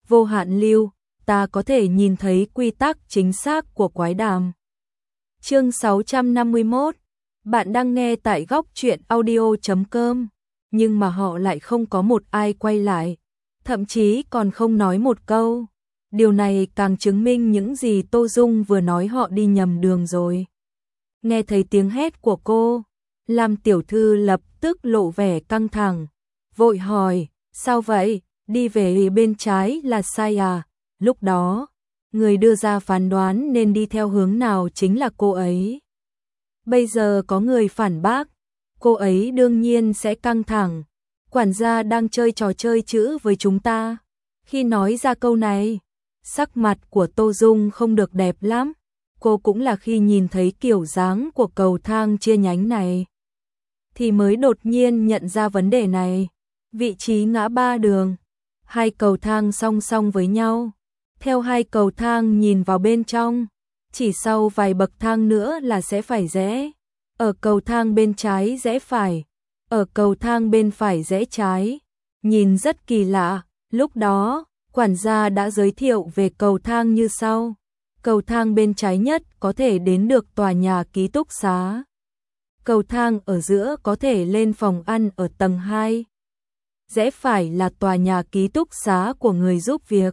vô hạn lưu, ta có thể nhìn thấy quy tắc chính xác của quái đàm. Chương 651, bạn đang nghe tại góc truyện audio.com, nhưng mà họ lại không có một ai quay lại, thậm chí còn không nói một câu. Điều này càng chứng minh những gì Tô Dung vừa nói, họ đi nhầm đường rồi. Nghe thấy tiếng hét của cô, Lam tiểu thư lập tức lộ vẻ căng thẳng, vội hỏi, sao vậy, đi về bên trái là sai à? Lúc đó, người đưa ra phán đoán nên đi theo hướng nào chính là cô ấy. Bây giờ có người phản bác, cô ấy đương nhiên sẽ căng thẳng. Quản gia đang chơi trò chơi chữ với chúng ta. Khi nói ra câu này, sắc mặt của Tô Dung không được đẹp lắm. Cô cũng là khi nhìn thấy kiểu dáng của cầu thang chia nhánh này thì mới đột nhiên nhận ra vấn đề này. Vị trí ngã ba đường, hai cầu thang song song với nhau. Theo hai cầu thang nhìn vào bên trong, chỉ sau vài bậc thang nữa là sẽ phải rẽ. Ở cầu thang bên trái rẽ phải, ở cầu thang bên phải rẽ trái. Nhìn rất kỳ lạ. Lúc đó, quản gia đã giới thiệu về cầu thang như sau. Cầu thang bên trái nhất có thể đến được tòa nhà ký túc xá. Cầu thang ở giữa có thể lên phòng ăn ở tầng 2. Rẽ phải là tòa nhà ký túc xá của người giúp việc.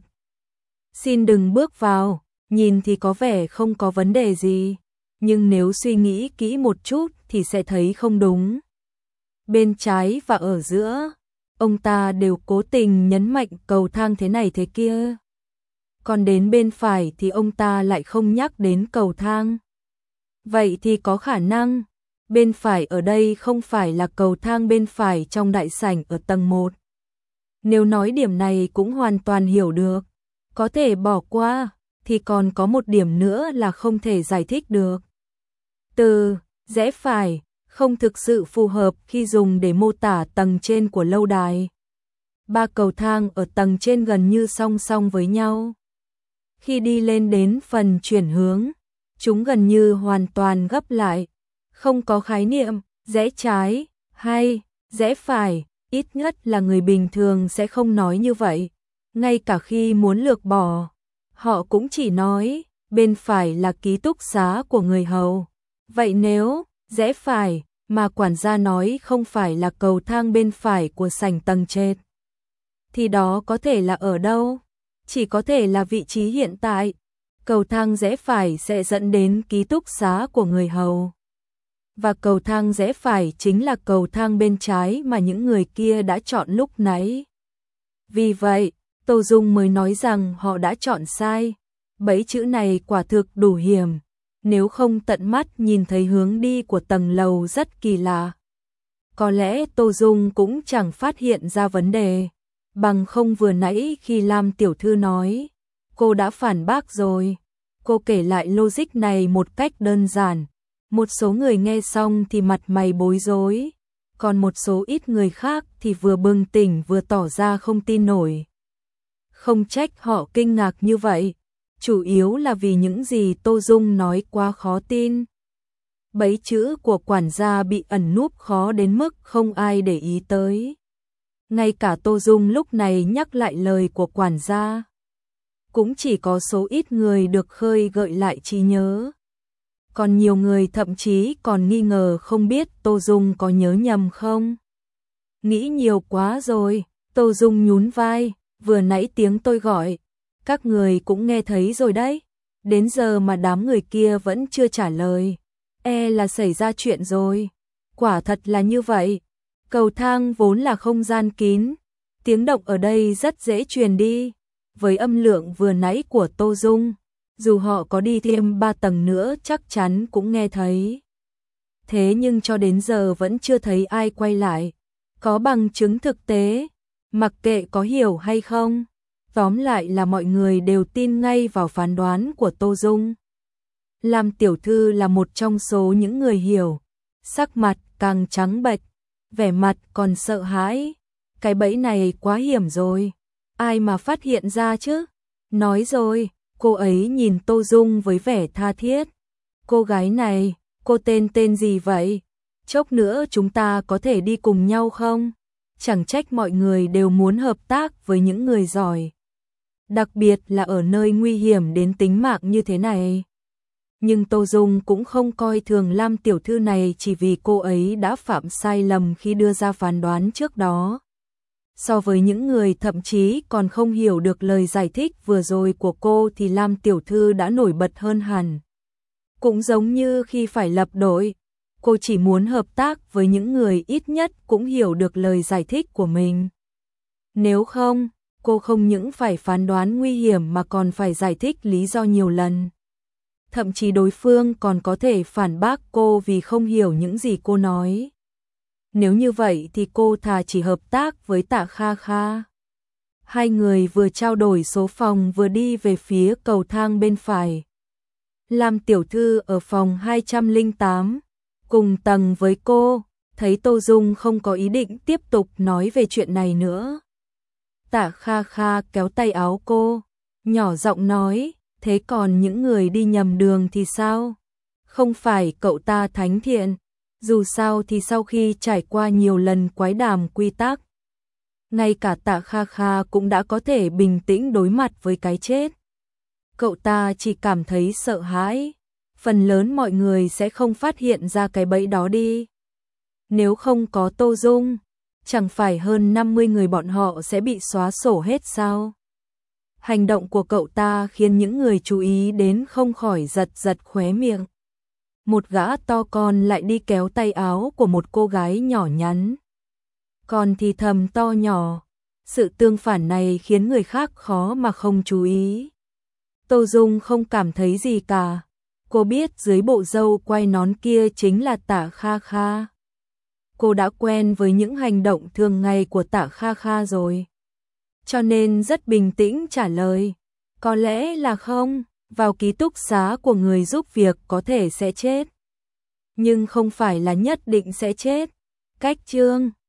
Xin đừng bước vào, nhìn thì có vẻ không có vấn đề gì, nhưng nếu suy nghĩ kỹ một chút thì sẽ thấy không đúng. Bên trái và ở giữa, ông ta đều cố tình nhấn mạnh cầu thang thế này thế kia. Còn đến bên phải thì ông ta lại không nhắc đến cầu thang. Vậy thì có khả năng, bên phải ở đây không phải là cầu thang bên phải trong đại sảnh ở tầng 1. Nếu nói điểm này cũng hoàn toàn hiểu được, có thể bỏ qua, thì còn có một điểm nữa là không thể giải thích được. Từ rẽ phải không thực sự phù hợp khi dùng để mô tả tầng trên của lâu đài. Ba cầu thang ở tầng trên gần như song song với nhau. Khi đi lên đến phần chuyển hướng, chúng gần như hoàn toàn gấp lại, không có khái niệm rẽ trái hay rẽ phải, ít nhất là người bình thường sẽ không nói như vậy. Ngay cả khi muốn lược bỏ, họ cũng chỉ nói bên phải là ký túc xá của người hầu. Vậy nếu rẽ phải mà quản gia nói không phải là cầu thang bên phải của sảnh tầng trên, thì đó có thể là ở đâu? Chỉ có thể là vị trí hiện tại. Cầu thang rẽ phải sẽ dẫn đến ký túc xá của người hầu. Và cầu thang rẽ phải chính là cầu thang bên trái mà những người kia đã chọn lúc nãy. Vì vậy, Tô Dung mới nói rằng họ đã chọn sai. Bẫy chữ này quả thực đủ hiểm. Nếu không tận mắt nhìn thấy hướng đi của tầng lầu rất kỳ lạ, có lẽ Tô Dung cũng chẳng phát hiện ra vấn đề. Bằng không vừa nãy khi Lam tiểu thư nói, cô đã phản bác rồi. Cô kể lại logic này một cách đơn giản. Một số người nghe xong thì mặt mày bối rối, còn một số ít người khác thì vừa bừng tỉnh vừa tỏ ra không tin nổi. Không trách họ kinh ngạc như vậy, chủ yếu là vì những gì Tô Dung nói quá khó tin. Bẫy chữ của quản gia bị ẩn núp khó đến mức không ai để ý tới. Ngay cả Tô Dung lúc này nhắc lại lời của quản gia, cũng chỉ có số ít người được khơi gợi lại trí nhớ. Còn nhiều người thậm chí còn nghi ngờ không biết Tô Dung có nhớ nhầm không. Nghĩ nhiều quá rồi, Tô Dung nhún vai, vừa nãy tiếng tôi gọi, các người cũng nghe thấy rồi đấy. Đến giờ mà đám người kia vẫn chưa trả lời, e là xảy ra chuyện rồi. Quả thật là như vậy. Cầu thang vốn là không gian kín, tiếng động ở đây rất dễ truyền đi. Với âm lượng vừa nãy của Tô Dung, dù họ có đi thêm 3 tầng nữa chắc chắn cũng nghe thấy. Thế nhưng cho đến giờ vẫn chưa thấy ai quay lại. Có bằng chứng thực tế, mặc kệ có hiểu hay không. Tóm lại là mọi người đều tin ngay vào phán đoán của Tô Dung. Lam tiểu thư là một trong số những người hiểu, sắc mặt càng trắng bệch, vẻ mặt còn sợ hãi. Cái bẫy này quá hiểm rồi, ai mà phát hiện ra chứ? Nói rồi, cô ấy nhìn Tô Dung với vẻ tha thiết. Cô gái này, cô tên gì vậy? Chốc nữa chúng ta có thể đi cùng nhau không? Chẳng trách mọi người đều muốn hợp tác với những người giỏi. đặc biệt là ở nơi nguy hiểm đến tính mạng như thế này. Nhưng Tô Dung cũng không coi thường Lam tiểu thư này chỉ vì cô ấy đã phạm sai lầm khi đưa ra phán đoán trước đó. So với những người thậm chí còn không hiểu được lời giải thích vừa rồi của cô thì Lam tiểu thư đã nổi bật hơn hẳn. Cũng giống như khi phải lập đội, cô chỉ muốn hợp tác với những người ít nhất cũng hiểu được lời giải thích của mình. Nếu không, cô không những phải phán đoán nguy hiểm mà còn phải giải thích lý do nhiều lần. Thậm chí đối phương còn có thể phản bác cô vì không hiểu những gì cô nói. Nếu như vậy thì cô thà chỉ hợp tác với Tạ Kha Kha. Hai người vừa trao đổi số phòng vừa đi về phía cầu thang bên phải. Lam tiểu thư ở phòng 208, cùng tầng với cô, thấy Tô Dung không có ý định tiếp tục nói về chuyện này nữa. Tạ Kha Kha kéo tay áo cô, nhỏ giọng nói, thế còn những người đi nhầm đường thì sao? Không phải cậu ta thánh thiện, dù sao thì sau khi trải qua nhiều lần quái đàm quy tắc, ngay cả Tạ Kha Kha cũng đã có thể bình tĩnh đối mặt với cái chết. Cậu ta chỉ cảm thấy sợ hãi, phần lớn mọi người sẽ không phát hiện ra cái bẫy đó đi. Nếu không có Tô Dung, chẳng phải hơn 50 người bọn họ sẽ bị xóa sổ hết sao? Hành động của cậu ta khiến những người chú ý đến không khỏi giật giật khóe miệng. Một gã to con lại đi kéo tay áo của một cô gái nhỏ nhắn. Còn thì thầm to nhỏ, sự tương phản này khiến người khác khó mà không chú ý. Tô Dung không cảm thấy gì cả. Cô biết dưới bộ râu quay nón kia chính là Tạ Kha Kha. Cô đã quen với những hành động thường ngày của Tạ Kha Kha rồi. Cho nên rất bình tĩnh trả lời. Có lẽ là không, vào ký túc xá của người giúp việc có thể sẽ chết. Nhưng không phải là nhất định sẽ chết. Cách chương